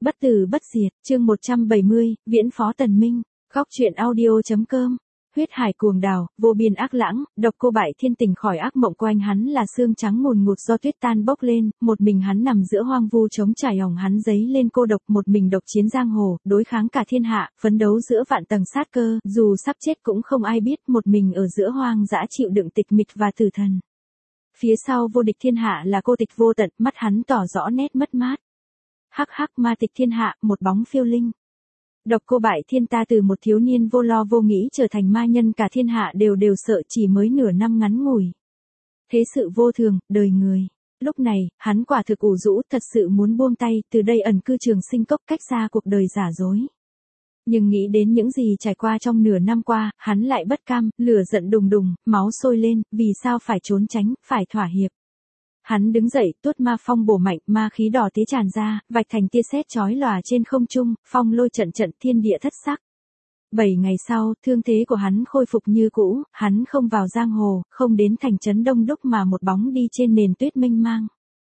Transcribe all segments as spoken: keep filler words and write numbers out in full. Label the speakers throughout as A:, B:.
A: Bất tử bất diệt, chương một trăm bảy mươi, Viễn Phó Tần Minh, góc truyện audio.com. Huyết hải cuồng đào, vô biên ác lãng, độc cô bại thiên tỉnh khỏi ác mộng, quanh hắn là xương trắng ngùn ngụt do tuyết tan bốc lên, một mình hắn nằm giữa hoang vu trống trải, hồng hắn giấy lên cô độc, một mình độc chiến giang hồ, đối kháng cả thiên hạ, phấn đấu giữa vạn tầng sát cơ, dù sắp chết cũng không ai biết, một mình ở giữa hoang dã chịu đựng tịch mịch và tử thần. Phía sau vô địch thiên hạ là cô tịch vô tận, mắt hắn tỏ rõ nét mất mát. Hắc hắc, ma tịch thiên hạ, một bóng phiêu linh. Độc cô bại thiên ta từ một thiếu niên vô lo vô nghĩ trở thành ma nhân cả thiên hạ đều đều sợ, chỉ mới nửa năm ngắn ngủi. Thế sự vô thường, đời người. Lúc này, hắn quả thực ủ rũ, thật sự muốn buông tay, từ đây ẩn cư Trường Sinh Cốc, cách xa cuộc đời giả dối. Nhưng nghĩ đến những gì trải qua trong nửa năm qua, hắn lại bất cam, lửa giận đùng đùng, máu sôi lên, vì sao phải trốn tránh, phải thỏa hiệp. Hắn đứng dậy, tuốt ma phong bổ mạnh, ma khí đỏ tía tràn ra, vạch thành tia sét chói lòa trên không trung, phong lôi trận trận, thiên địa thất sắc. Bảy ngày sau, thương thế của hắn khôi phục như cũ, hắn không vào giang hồ, không đến thành trấn đông đúc mà một bóng đi trên nền tuyết mênh mang.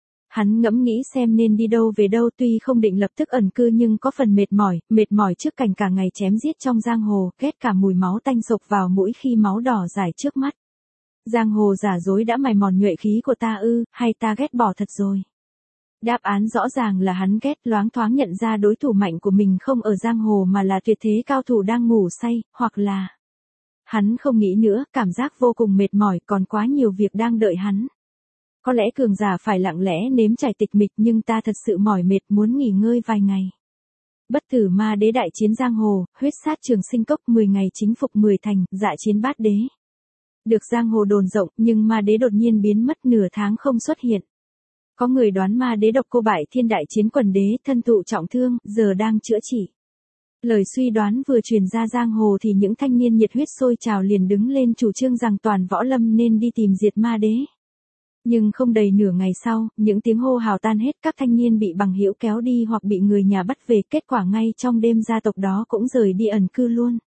A: Hắn ngẫm nghĩ xem nên đi đâu về đâu, tuy không định lập tức ẩn cư nhưng có phần mệt mỏi, mệt mỏi trước cảnh cả ngày chém giết trong giang hồ, ghét cả mùi máu tanh sộc vào mũi khi máu đỏ rải trước mắt. Giang hồ giả dối đã mài mòn nhuệ khí của ta ư, hay ta ghét bỏ thật rồi? Đáp án rõ ràng là hắn ghét, loáng thoáng nhận ra đối thủ mạnh của mình không ở giang hồ mà là tuyệt thế cao thủ đang ngủ say, hoặc là... Hắn không nghĩ nữa, cảm giác vô cùng mệt mỏi, còn quá nhiều việc đang đợi hắn. Có lẽ cường giả phải lặng lẽ nếm trải tịch mịch, nhưng ta thật sự mỏi mệt, muốn nghỉ ngơi vài ngày. Bất tử ma đế đại chiến giang hồ, huyết sát Trường Sinh Cốc, mười ngày chính phục mười thành, dạ chiến bát đế. Được giang hồ đồn rộng, nhưng ma đế đột nhiên biến mất nửa tháng không xuất hiện. Có người đoán ma đế độc cô bại thiên đại chiến quần đế, thân thụ trọng thương, giờ đang chữa trị. Lời suy đoán vừa truyền ra giang hồ thì những thanh niên nhiệt huyết sôi trào liền đứng lên chủ trương rằng toàn võ lâm nên đi tìm diệt ma đế. Nhưng không đầy nửa ngày sau, những tiếng hô hào tan hết, các thanh niên bị bằng hữu kéo đi hoặc bị người nhà bắt về, kết quả ngay trong đêm gia tộc đó cũng rời đi ẩn cư luôn.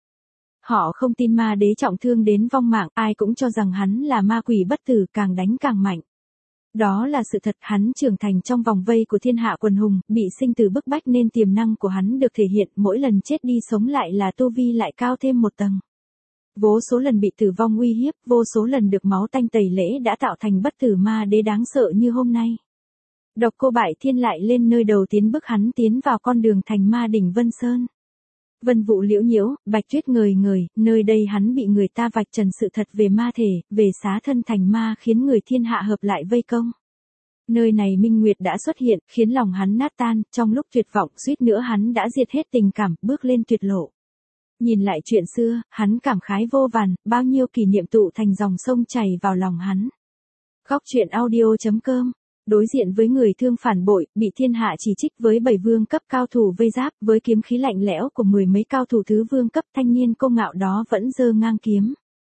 A: Họ không tin ma đế trọng thương đến vong mạng, ai cũng cho rằng hắn là ma quỷ bất tử, càng đánh càng mạnh. Đó là sự thật, hắn trưởng thành trong vòng vây của thiên hạ quần hùng, bị sinh tử bức bách nên tiềm năng của hắn được thể hiện, mỗi lần chết đi sống lại là tu vi lại cao thêm một tầng. Vô số lần bị tử vong uy hiếp, vô số lần được máu tanh tẩy lễ đã tạo thành bất tử ma đế đáng sợ như hôm nay. Độc cô bại thiên lại lên nơi đầu tiến bước hắn tiến vào con đường thành ma đỉnh Vân Sơn. Vân vụ liễu nhiễu, bạch tuyết ngời ngời, nơi đây hắn bị người ta vạch trần sự thật về ma thể, về xá thân thành ma, khiến người thiên hạ hợp lại vây công. Nơi này minh nguyệt đã xuất hiện, khiến lòng hắn nát tan, trong lúc tuyệt vọng suýt nữa hắn đã diệt hết tình cảm, bước lên tuyệt lộ. Nhìn lại chuyện xưa, hắn cảm khái vô vàn, bao nhiêu kỷ niệm tụ thành dòng sông chảy vào lòng hắn. Góc truyện audio.com. Đối diện với người thương phản bội, bị thiên hạ chỉ trích với bảy vương cấp cao thủ vây giáp, với kiếm khí lạnh lẽo của mười mấy cao thủ thứ vương cấp, thanh niên cô ngạo đó vẫn giơ ngang kiếm.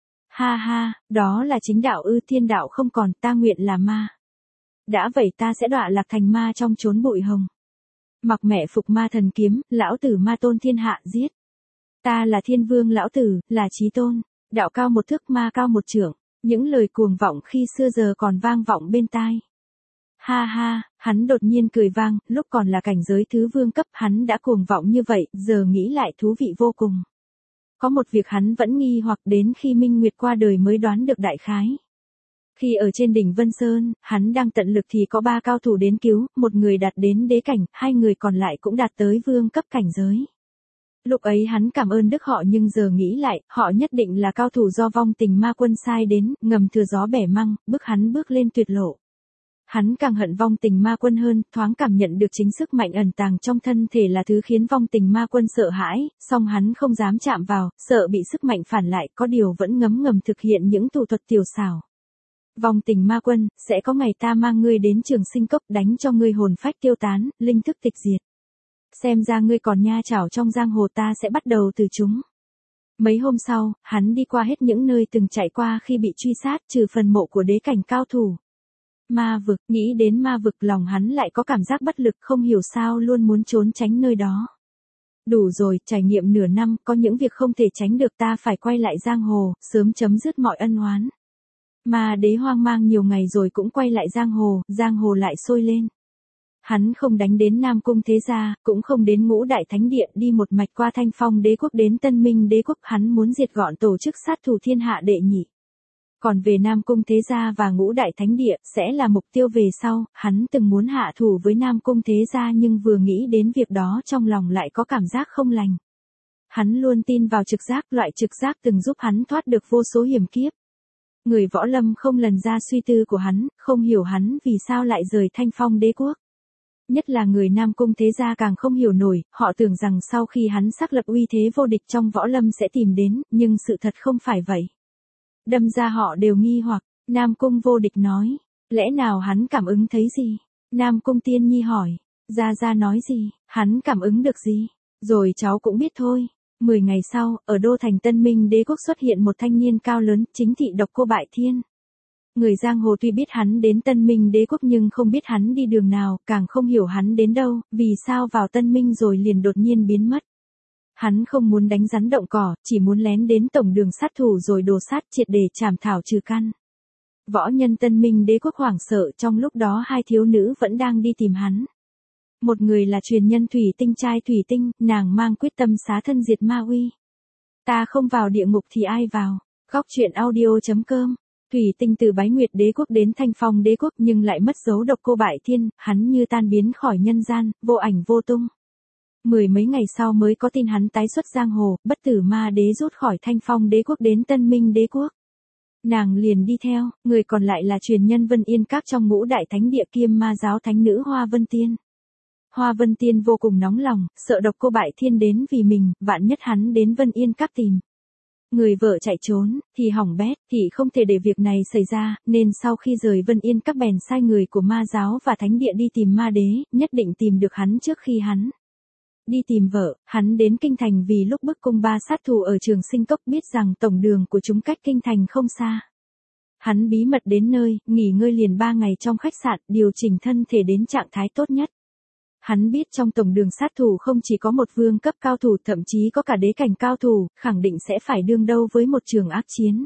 A: Ha ha, đó là chính đạo ư? Thiên đạo không còn, ta nguyện là ma. Đã vậy ta sẽ đọa lạc thành ma trong chốn bụi hồng. Mặc mẹ phục ma thần kiếm, lão tử ma tôn thiên hạ giết. Ta là thiên vương lão tử, là chí tôn, đạo cao một thước ma cao một trượng, những lời cuồng vọng khi xưa giờ còn vang vọng bên tai. Ha ha, hắn đột nhiên cười vang, lúc còn là cảnh giới thứ vương cấp hắn đã cuồng vọng như vậy, giờ nghĩ lại thú vị vô cùng. Có một việc hắn vẫn nghi hoặc đến khi Minh Nguyệt qua đời mới đoán được đại khái. Khi ở trên đỉnh Vân Sơn, hắn đang tận lực thì có ba cao thủ đến cứu, một người đạt đến đế cảnh, hai người còn lại cũng đạt tới vương cấp cảnh giới. Lúc ấy hắn cảm ơn đức họ nhưng giờ nghĩ lại, họ nhất định là cao thủ do vong tình ma quân sai đến, ngầm thừa gió bẻ măng, bức hắn bước lên tuyệt lộ. Hắn càng hận vong tình ma quân hơn, thoáng cảm nhận được chính sức mạnh ẩn tàng trong thân thể là thứ khiến vong tình ma quân sợ hãi, song hắn không dám chạm vào, sợ bị sức mạnh phản lại, có điều vẫn ngấm ngầm thực hiện những thủ thuật tiểu xảo. Vong tình ma quân, sẽ có ngày ta mang ngươi đến Trường Sinh Cốc đánh cho ngươi hồn phách tiêu tán, linh thức tịch diệt. Xem ra ngươi còn nha chảo trong giang hồ, ta sẽ bắt đầu từ chúng. Mấy hôm sau, hắn đi qua hết những nơi từng chạy qua khi bị truy sát, trừ phần mộ của đế cảnh cao thủ. Ma vực, nghĩ đến ma vực lòng hắn lại có cảm giác bất lực, không hiểu sao luôn muốn trốn tránh nơi đó. Đủ rồi, trải nghiệm nửa năm, có những việc không thể tránh được, ta phải quay lại giang hồ, sớm chấm dứt mọi ân oán. Ma đế hoang mang nhiều ngày rồi cũng quay lại giang hồ, giang hồ lại sôi lên. Hắn không đánh đến Nam Cung Thế Gia, cũng không đến Ngũ Đại Thánh Địa đi một mạch qua Thanh Phong Đế Quốc đến Tân Minh Đế Quốc, hắn muốn diệt gọn tổ chức sát thủ thiên hạ đệ nhị. Còn về Nam Cung Thế Gia và Ngũ Đại Thánh Địa sẽ là mục tiêu về sau, hắn từng muốn hạ thủ với Nam Cung Thế Gia nhưng vừa nghĩ đến việc đó trong lòng lại có cảm giác không lành. Hắn luôn tin vào trực giác, loại trực giác từng giúp hắn thoát được vô số hiểm kiếp. Người võ lâm không lần ra suy tư của hắn, không hiểu hắn vì sao lại rời Thanh Phong Đế Quốc. Nhất là người Nam Cung Thế Gia càng không hiểu nổi, họ tưởng rằng sau khi hắn xác lập uy thế vô địch trong võ lâm sẽ tìm đến, nhưng sự thật không phải vậy. Đâm ra họ đều nghi hoặc, Nam Cung Vô Địch nói, lẽ nào hắn cảm ứng thấy gì? Nam Cung Tiên Nhi hỏi, Gia Gia nói gì, hắn cảm ứng được gì? Rồi cháu cũng biết thôi. Mười ngày sau, ở đô thành Tân Minh Đế Quốc xuất hiện một thanh niên cao lớn, chính thị Độc Cô Bại Thiên. Người giang hồ tuy biết hắn đến Tân Minh Đế Quốc nhưng không biết hắn đi đường nào, càng không hiểu hắn đến đâu, vì sao vào Tân Minh rồi liền đột nhiên biến mất. Hắn không muốn đánh rắn động cỏ, chỉ muốn lén đến tổng đường sát thủ rồi đồ sát triệt để chảm thảo trừ căn. Võ nhân Tân Minh Đế Quốc hoảng sợ, trong lúc đó hai thiếu nữ vẫn đang đi tìm hắn. Một người là truyền nhân Thủy Tinh trai Thủy Tinh, nàng mang quyết tâm xá thân diệt ma uy. Ta không vào địa ngục thì ai vào? Góc truyện audio chấm com. Thủy Tinh từ Bái Nguyệt Đế Quốc đến Thanh Phong Đế Quốc nhưng lại mất dấu Độc Cô Bại Thiên, hắn như tan biến khỏi nhân gian, vô ảnh vô tung. Mười mấy ngày sau mới có tin hắn tái xuất giang hồ, bất tử ma đế rút khỏi Thanh Phong Đế Quốc đến Tân Minh Đế Quốc. Nàng liền đi theo, người còn lại là truyền nhân Vân Yên Các trong Ngũ Đại Thánh Địa kiêm ma giáo thánh nữ Hoa Vân Tiên. Hoa Vân Tiên vô cùng nóng lòng, sợ Độc Cô Bại Thiên đến vì mình, vạn nhất hắn đến Vân Yên Các tìm. Người vợ chạy trốn, thì hỏng bét, thì không thể để việc này xảy ra, nên sau khi rời Vân Yên Các bèn sai người của ma giáo và thánh địa đi tìm ma đế, nhất định tìm được hắn trước khi hắn đi tìm vợ. Hắn đến kinh thành vì lúc bức cung ba sát thủ ở Trường Sinh Cốc biết rằng tổng đường của chúng cách kinh thành không xa. Hắn bí mật đến nơi, nghỉ ngơi liền ba ngày trong khách sạn, điều chỉnh thân thể đến trạng thái tốt nhất. Hắn biết trong tổng đường sát thủ không chỉ có một vương cấp cao thủ, thậm chí có cả đế cảnh cao thủ, khẳng định sẽ phải đương đâu với một trường ác chiến.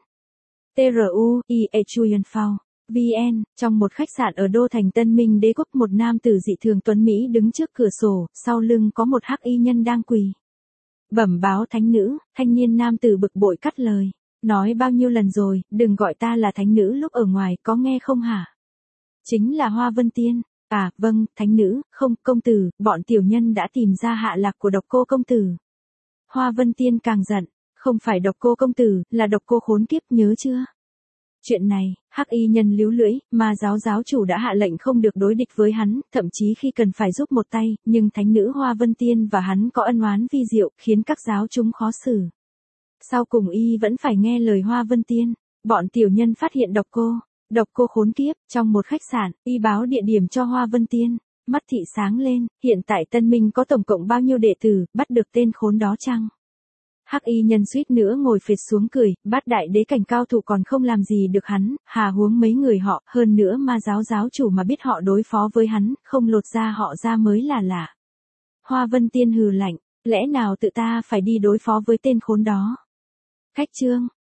A: tru, ie Chuyen Phao, vn, trong một khách sạn ở đô thành Tân Minh Đế Quốc, một nam tử dị thường tuấn Mỹ đứng trước cửa sổ, sau lưng có một hắc y nhân đang quỳ. Bẩm báo thánh nữ, thanh niên nam tử bực bội cắt lời. Nói bao nhiêu lần rồi, đừng gọi ta là thánh nữ lúc ở ngoài, có nghe không hả? Chính là Hoa Vân Tiên. À, vâng, thánh nữ, không, công tử, bọn tiểu nhân đã tìm ra hạ lạc của Độc Cô công tử. Hoa Vân Tiên càng giận, không phải Độc Cô công tử, là Độc Cô khốn kiếp, nhớ chưa? Chuyện này, hắc y nhân líu lưỡi, mà giáo giáo chủ đã hạ lệnh không được đối địch với hắn, thậm chí khi cần phải giúp một tay, nhưng thánh nữ Hoa Vân Tiên và hắn có ân oán vi diệu, khiến các giáo chúng khó xử. Sau cùng y vẫn phải nghe lời Hoa Vân Tiên, bọn tiểu nhân phát hiện Độc Cô. Độc Cô khốn kiếp, trong một khách sạn, y báo địa điểm cho Hoa Vân Tiên, mắt thị sáng lên, hiện tại Tân Minh có tổng cộng bao nhiêu đệ tử, bắt được tên khốn đó chăng? Hắc y nhân suýt nữa ngồi phệt xuống cười, bát đại đế cảnh cao thủ còn không làm gì được hắn, hà huống mấy người họ, hơn nữa ma giáo giáo chủ mà biết họ đối phó với hắn, không lột ra họ ra mới là lạ. Hoa Vân Tiên hừ lạnh, lẽ nào tự ta phải đi đối phó với tên khốn đó? Khách chương,